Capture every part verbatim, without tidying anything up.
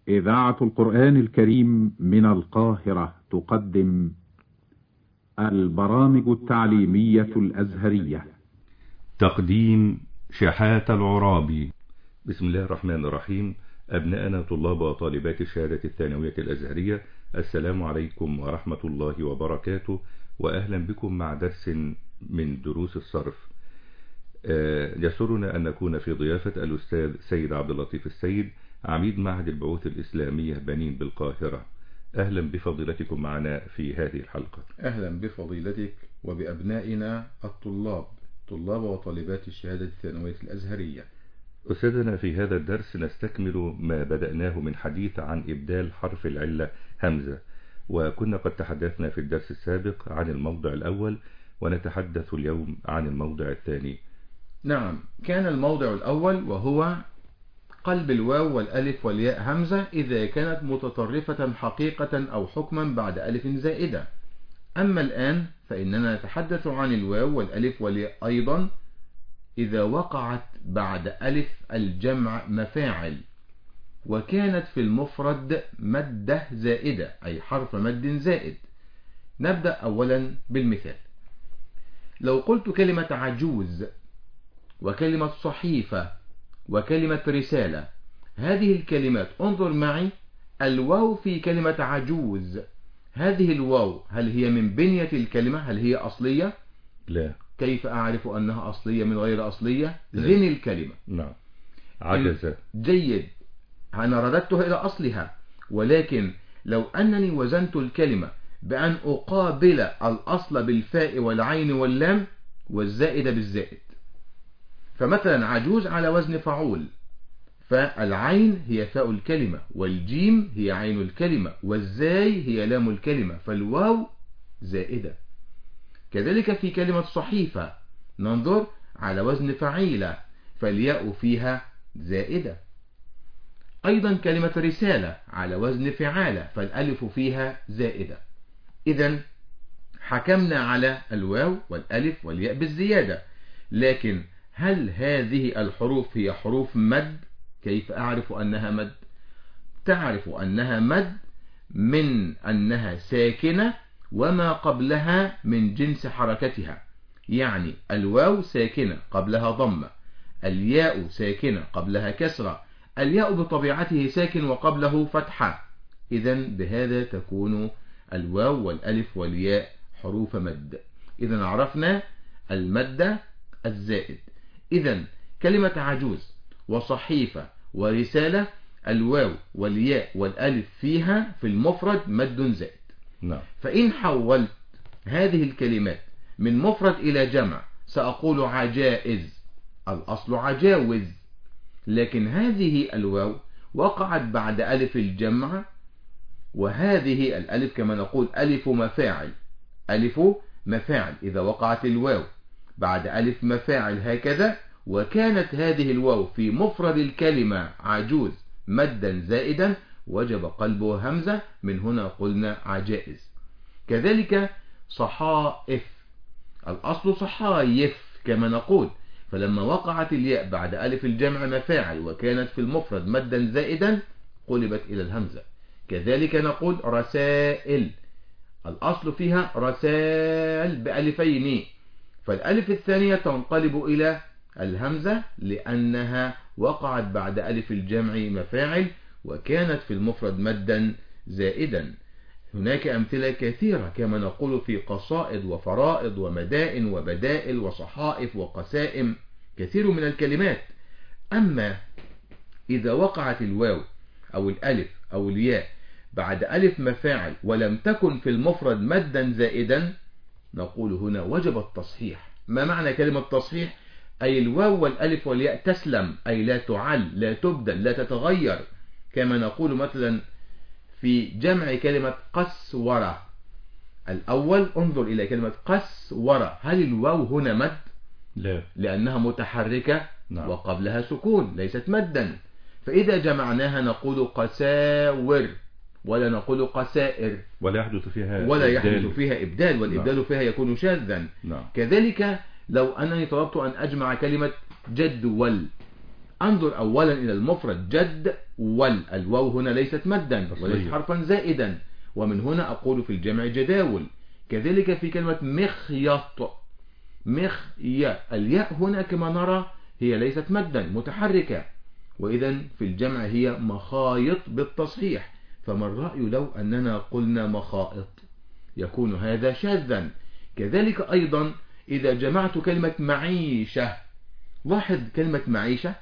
إذاعة القرآن الكريم من القاهرة تقدم البرامج التعليمية الأزهرية. تقديم شحات العرابي. بسم الله الرحمن الرحيم. أبناءنا طلاب وطالبات الشهادة الثانوية الأزهرية، السلام عليكم ورحمة الله وبركاته، وأهلا بكم مع درس من دروس الصرف. يسرنا أن نكون في ضيافة الأستاذ سيد عبد اللطيف السيد، عميد معهد البعوث الإسلامية بنين بالقاهرة. أهلا بفضيلتكم معنا في هذه الحلقة. أهلا بفضيلتك وبأبنائنا الطلاب طلاب وطالبات الشهادة الثانوية الأزهرية. أستاذنا، في هذا الدرس نستكمل ما بدأناه من حديث عن إبدال حرف العلة همزة، وكنا قد تحدثنا في الدرس السابق عن الموضع الأول، ونتحدث اليوم عن الموضع الثاني. نعم، كان الموضع الأول وهو قلب الواو والألف والياء همزة إذا كانت متطرفة حقيقة أو حكما بعد ألف زائدة. أما الآن فإننا نتحدث عن الواو والألف والياء أيضا إذا وقعت بعد ألف الجمع مفاعل، وكانت في المفرد مدة زائدة أي حرف مد زائد. نبدأ أولا بالمثال. لو قلت كلمة عجوز وكلمة صحيفة وكلمة رسالة، هذه الكلمات انظر معي، الواو في كلمة عجوز، هذه الواو هل هي من بنية الكلمة؟ هل هي أصلية؟ لا. كيف أعرف أنها أصلية من غير أصلية؟ زن الكلمة. نعم. عجز. جيد، أنا رددتها إلى أصلها، ولكن لو أنني وزنت الكلمة بأن أقابل الأصل بالفاء والعين واللام والزائد بالزائد، فمثلا عجوز على وزن فعول، فالعين هي فاء الكلمة والجيم هي عين الكلمة والزاي هي لام الكلمة، فالواو زائدة. كذلك في كلمة صحيفة ننظر على وزن فعيلة، فالياء فيها زائدة. أيضا كلمة رسالة على وزن فعالة، فالألف فيها زائدة. إذن حكمنا على الواو والألف والياء بالزيادة، لكن هل هذه الحروف هي حروف مد؟ كيف أعرف أنها مد؟ تعرف أنها مد من أنها ساكنة وما قبلها من جنس حركتها، يعني الواو ساكنة قبلها ضمة، الياء ساكنة قبلها كسرة، الياء بطبيعته ساكن وقبله فتحة. إذن بهذا تكون الواو والألف والياء حروف مد. إذن عرفنا المد الزائد. إذن كلمة عجوز وصحيفة ورسالة، الواو والياء والألف فيها في المفرد مد زائد. نعم. فإن حولت هذه الكلمات من مفرد إلى جمع سأقول عجائز، الأصل عجاوز، لكن هذه الواو وقعت بعد ألف الجمع، وهذه الألف كما نقول ألف مفاعل، ألف مفاعل إذا وقعت الواو بعد ألف مفاعل هكذا، وكانت هذه الواو في مفرد الكلمة عجوز مدا زائدا، وجب قلبه همزة، من هنا قلنا عجائز. كذلك صحائف، الأصل صحايف كما نقول، فلما وقعت الياء بعد ألف الجمع مفاعل وكانت في المفرد مدا زائدا قلبت إلى الهمزة. كذلك نقول رسائل، الأصل فيها رسائل بألفين، فالألف الثانية تنقلب إلى الهمزة لأنها وقعت بعد ألف الجمع مفاعل وكانت في المفرد مدا زائدا. هناك أمثلة كثيرة كما نقول في قصائد وفرائض ومدائن وبدائل وصحائف وقسائم، كثير من الكلمات. أما إذا وقعت الواو أو الألف أو الياء بعد ألف مفاعل ولم تكن في المفرد مدا زائدا نقول هنا وجب التصحيح. ما معنى كلمة تصحيح؟ أي الواو والألف والياء تسلم، أي لا تعل، لا تبدل، لا تتغير. كما نقول مثلا في جمع كلمة قسورة، الأول انظر إلى كلمة قسورة، هل الواو هنا مد؟ لا، لأنها متحركة. نعم. وقبلها سكون، ليست مدا. فإذا جمعناها نقول قساور ولا نقول قسائر، ولا يحدث فيها ولا إبدال. يحدث فيها إبدال، والإبدال نعم. فيها يكون شاذا. نعم. كذلك لو أنني طلبت أن أجمع كلمة جدول، انظر أولا إلى المفرد جد وال، الواو هنا ليست مدا وليست حرفا زائدا، ومن هنا أقول في الجمع جداول. كذلك في كلمة مخيط، مخيا، الياء هنا كما نرى هي ليست مدا متحركة، وإذا في الجمع هي مخايط بالتصحيح. فما الرأي لو أننا قلنا مخائط؟ يكون هذا شاذا. كذلك أيضا إذا جمعت كلمة معيشة، لاحظ كلمة معيشة،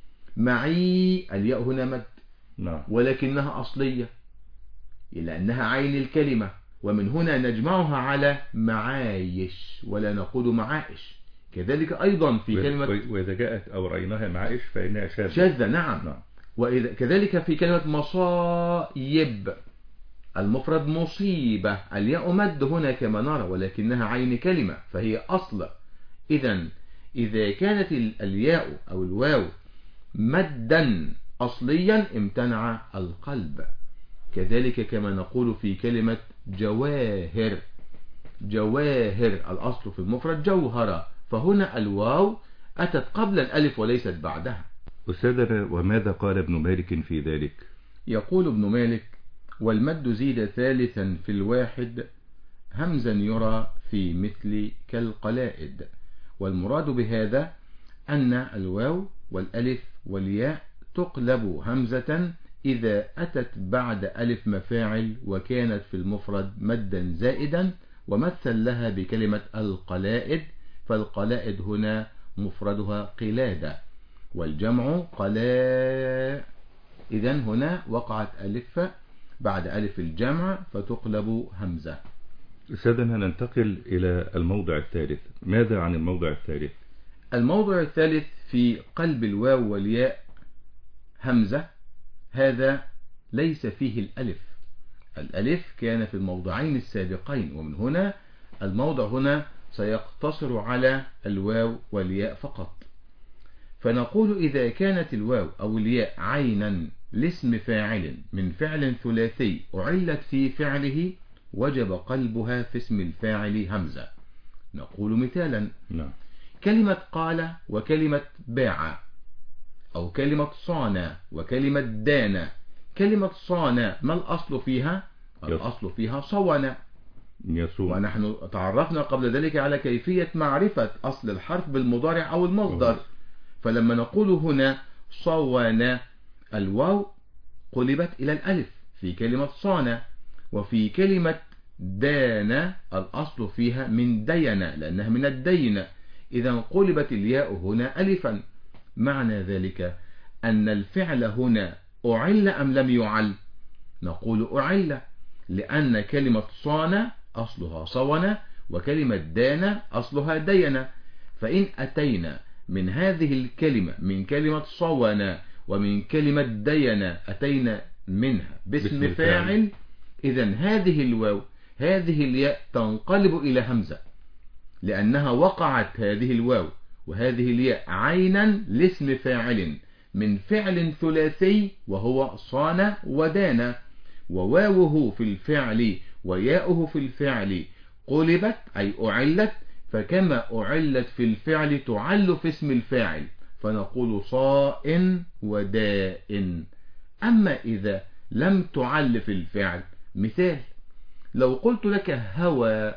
معي الياء هنا مد نعم. ولكنها أصلية لأنها عين الكلمة، ومن هنا نجمعها على معايش ولا نقول معائش. كذلك أيضا في كلمة وإذا جاءت أو رأيناها معائش فإنها شاذة. شاذة نعم. نعم. وإذا كذلك في كلمة مصايب، المفرد مصيبة، الياء مد هنا كما نرى ولكنها عين كلمة فهي أصل. إذا إذا كانت الياء أو الواو مدا أصليا امتنع القلب. كذلك كما نقول في كلمة جواهر، جواهر الأصل في المفرد جوهرة، فهنا الواو أتت قبل الألف وليست بعدها. أستاذنا وماذا قال ابن مالك في ذلك؟ يقول ابن مالك: والمد زيد ثالثا في الواحد همزا يرى في مثل كالقلائد. والمراد بهذا أن الواو والألف والياء تقلب همزة إذا أتت بعد ألف مفاعل وكانت في المفرد مدا زائدا، ومثل لها بكلمة القلائد، فالقلائد هنا مفردها قلادة والجمع قلاء. إذن هنا وقعت ألف بعد ألف الجمع فتقلب همزة. سيدنا ننتقل إلى الموضع الثالث. ماذا عن الموضع الثالث؟ الموضع الثالث في قلب الواو والياء همزة، هذا ليس فيه الألف. الألف كان في الموضعين السابقين، ومن هنا الموضع هنا سيقتصر على الواو والياء فقط. فنقول إذا كانت الواو أو الياء عينا لاسم فاعل من فعل ثلاثي أعلت في فعله وجب قلبها في اسم الفاعل همزة. نقول مثالا: نعم. كلمة قال وكلمة باع، أو كلمة صان وكلمة دان. كلمة صان ما الأصل فيها؟ الأصل فيها صون، يصون. ونحن تعرفنا قبل ذلك على كيفية معرفة أصل الحرف بالمضارع أو المصدر. فلما نقول هنا صون، الواو قلبت إلى الألف في كلمة صان. وفي كلمة دان الأصل فيها من دين لأنها من الدين، إذا قلبت الياء هنا ألفا. معنى ذلك أن الفعل هنا أعل أم لم يعل؟ نقول أعل، لأن كلمة صان أصلها صون وكلمة دان أصلها دين. فإن أتينا من هذه الكلمة من كلمة صون ومن كلمة دين أتينا منها باسم فاعل، إذن هذه الواو هذه الياء تنقلب إلى همزة، لأنها وقعت هذه الواو وهذه الياء عينا لاسم فاعل من فعل ثلاثي وهو صان ودان، وواوه في الفعل وياؤه في الفعل قلبت أي أعلت، فكما أعلت في الفعل تعل في اسم الفاعل، فنقول صاء وداء. أما إذا لم تعل في الفعل، مثال: لو قلت لك هوى،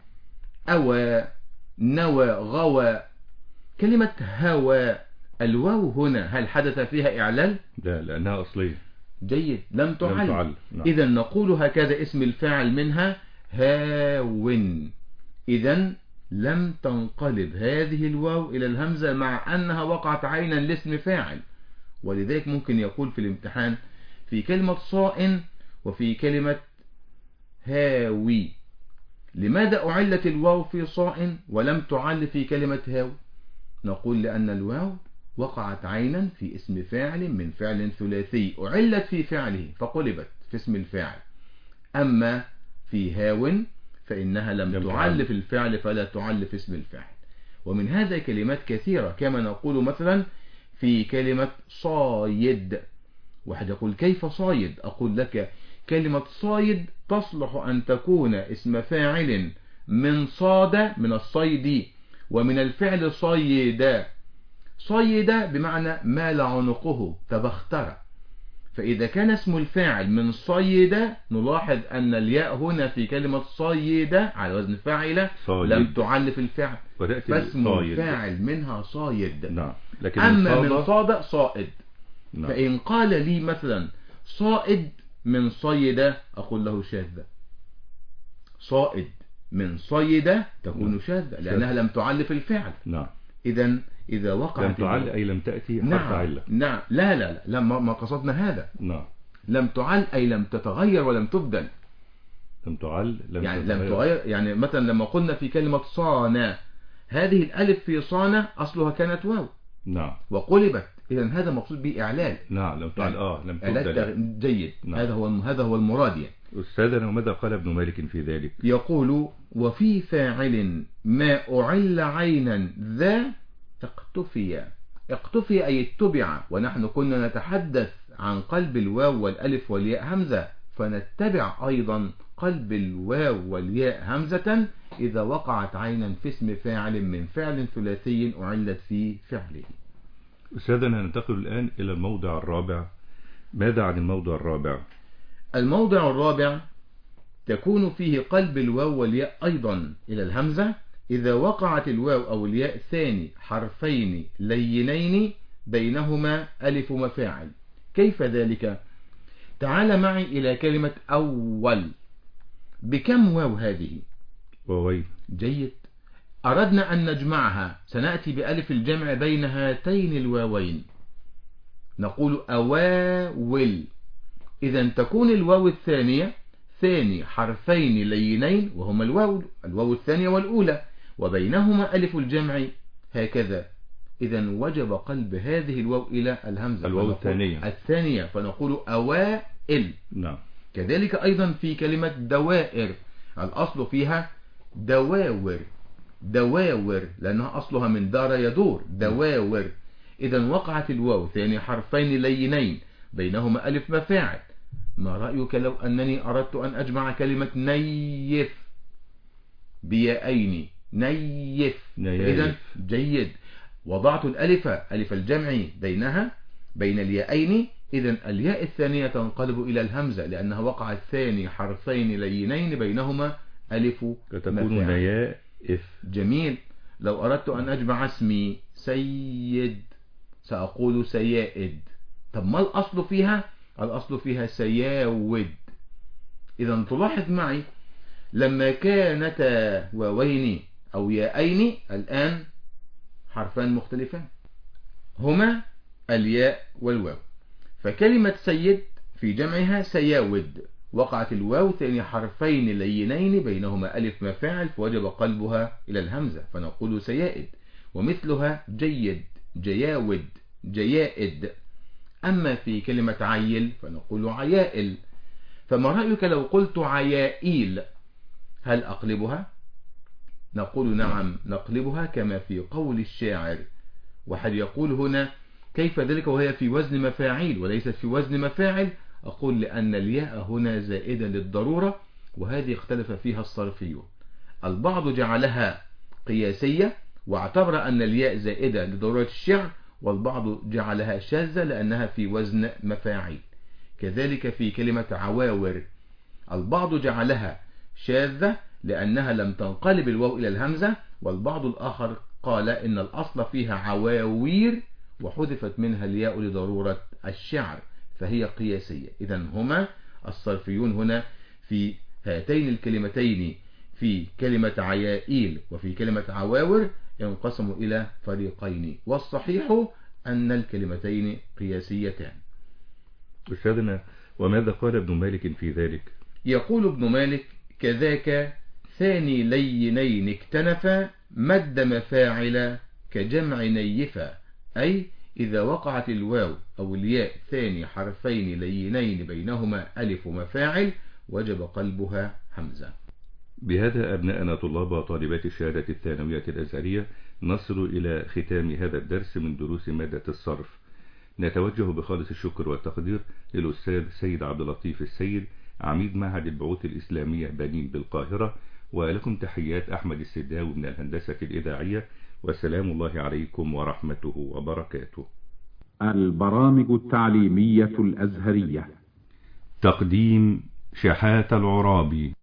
أوى، نوى، غوى، كلمة هوى الواو هنا هل حدث فيها إعلال؟ لا، لأنها أصلية. جيد، لم تعل, لم تعل. نعم. إذا نقول هكذا اسم الفاعل منها هاون، إذا لم تنقلب هذه الواو إلى الهمزة مع أنها وقعت عينا لاسم فاعل. ولذلك ممكن يقول في الامتحان في كلمة صائن وفي كلمة هاوي: لماذا أعلت الواو في صائن ولم تعل في كلمة هاو؟ نقول لأن الواو وقعت عينا في اسم فاعل من فعل ثلاثي أعلت في فعله فقلبت في اسم الفاعل. أما في هاو فإنها لم, لم تعل في الفعل فلا تعل في اسم الفاعل. ومن هذا كلمات كثيرة، كما نقول مثلا في كلمة صايد. واحد يقول: كيف صايد؟ أقول لك كلمة صايد تصلح أن تكون اسم فاعل من صاد من الصيد، ومن الفعل صيدا. صيد بمعنى مال عنقه تبختر. فإذا كان اسم الفاعل من صيد نلاحظ أن الياء هنا في كلمة صيد على وزن فاعلة لم تعلف الفعل، فاسم الفاعل منها صايد. نعم. لكن أما من من صاد صائد. نعم. فإن قال لي مثلا صائد من صيد أقول له شاذة. صائد من صيد تكون نعم. شاذة لأنها لم تعلف الفعل. نعم. إذا إذا وقعت لم تعل أي لم تأتي حرف نعم. علة. نعم. لا لا لا لما ما قصدنا هذا. نعم. لم تعل أي لم تتغير ولم تبدل. لم تعل لم يعني تتغير. لم تغير. يعني مثلا لما قلنا في كلمة صانع، هذه الألف في صانع أصلها كانت واو. نعم. وقلبت. إذا هذا مقصود به إعلال. نعم. لم تعل. يعني آه لم إعلال تبدل. جيد. نعم. هذا هو هذا هو المراد يعني. أستاذنا وماذا قال ابن مالك في ذلك؟ يقول وفي فاعل ما أعل عينا ذا اقتفي. اقتفي أي اتبع، ونحن كنا نتحدث عن قلب الواو والألف والياء همزة، فنتبع أيضا قلب الواو والياء همزة إذا وقعت عينا في اسم فاعل من فعل ثلاثي أعلت في فعله. أستاذنا ننتقل الآن إلى الموضع الرابع. ماذا عن الموضع الرابع؟ الموضع الرابع تكون فيه قلب الواو والياء أيضا إلى الهمزة إذا وقعت الواو أو الياء ثاني حرفين لينين بينهما ألف مفاعل. كيف ذلك؟ تعال معي إلى كلمة أول. بكم واو هذه؟ واوين. جيد. أردنا أن نجمعها، سنأتي بألف الجمع بين هاتين الواوين، نقول أواول. إذا تكون الواو الثانية ثاني حرفين لينين وهما الواو الواو الثانية والأولى، وبينهما ألف الجمع هكذا. إذا وجب قلب هذه الواو إلى الهمزة، الواو الثانية الثانية فنقول أوائل. نعم. كذلك أيضا في كلمة دوائر، الأصل فيها دواور دواور لأنها أصلها من دار يدور دواور. إذا وقعت الواو ثاني حرفين لينين بينهما ألف مفاعل. ما رأيك لو أنني أردت أن أجمع كلمة نيف بيائين؟ نيف. إذا جيد، وضعت الألف ألف الجمع بينها بين اليائين. إذا الياء الثانية تنقلب إلى الهمزة لأنها وقعت ثاني حرفين لينين بينهما ألف فتكون نيائف. جميل. لو أردت أن أجمع اسمي سيد سأقول سيائد. طب ما الأصل فيها؟ الأصل فيها سياود. إذا تلاحظ معي لما كانتا واوين أو يائين الآن حرفان مختلفان هما الياء والواو. فكلمة سيد في جمعها سياود، وقعت الواو ثاني حرفين لينين بينهما ألف مفاعل فوجب قلبها إلى الهمزة فنقول سيائد. ومثلها جيد جياود جيائد. أما في كلمة عيل فنقول عيائل. فما رأيك لو قلت عيائيل؟ هل أقلبها؟ نقول نعم نقلبها كما في قول الشاعر. وحد يقول هنا كيف ذلك وهي في وزن مفاعيل وليست في وزن مفاعل؟ أقول لأن الياء هنا زائدة للضرورة، وهذه اختلف فيها الصرفيون. البعض جعلها قياسية واعتبر أن الياء زائدة لضرورة الشعر، والبعض جعلها شاذة لأنها في وزن مفاعيل. كذلك في كلمة عواور البعض جعلها شاذة لأنها لم تنقلب الواو إلى الهمزة، والبعض الآخر قال إن الأصل فيها عواوير وحذفت منها الياء لضرورة الشعر فهي قياسية. إذا هما الصرفيون هنا في هاتين الكلمتين في كلمة عيائيل وفي كلمة عواور ينقسموا إلى فريقين، والصحيح أن الكلمتين قياسيتان. أستاذنا وماذا قال ابن مالك في ذلك؟ يقول ابن مالك كذاك ثاني لينين اكتنفا مد مفاعل كجمع نيفا. أي إذا وقعت الواو أو الياء ثاني حرفين لينين بينهما ألف مفاعل وجب قلبها همزة. بهذا أبناءنا طلاب وطالبات الشهادة الثانوية الأزهرية نصل إلى ختام هذا الدرس من دروس مادة الصرف. نتوجه بخالص الشكر والتقدير للأستاذ سيد عبد اللطيف السيد عميد معهد البعوث الإسلامية بنين بالقاهرة، ولكم تحيات أحمد السداوي من الهندسة الإذاعية، وسلام الله عليكم ورحمته وبركاته. البرامج التعليمية الأزهرية. تقديم شحاتة العرابي.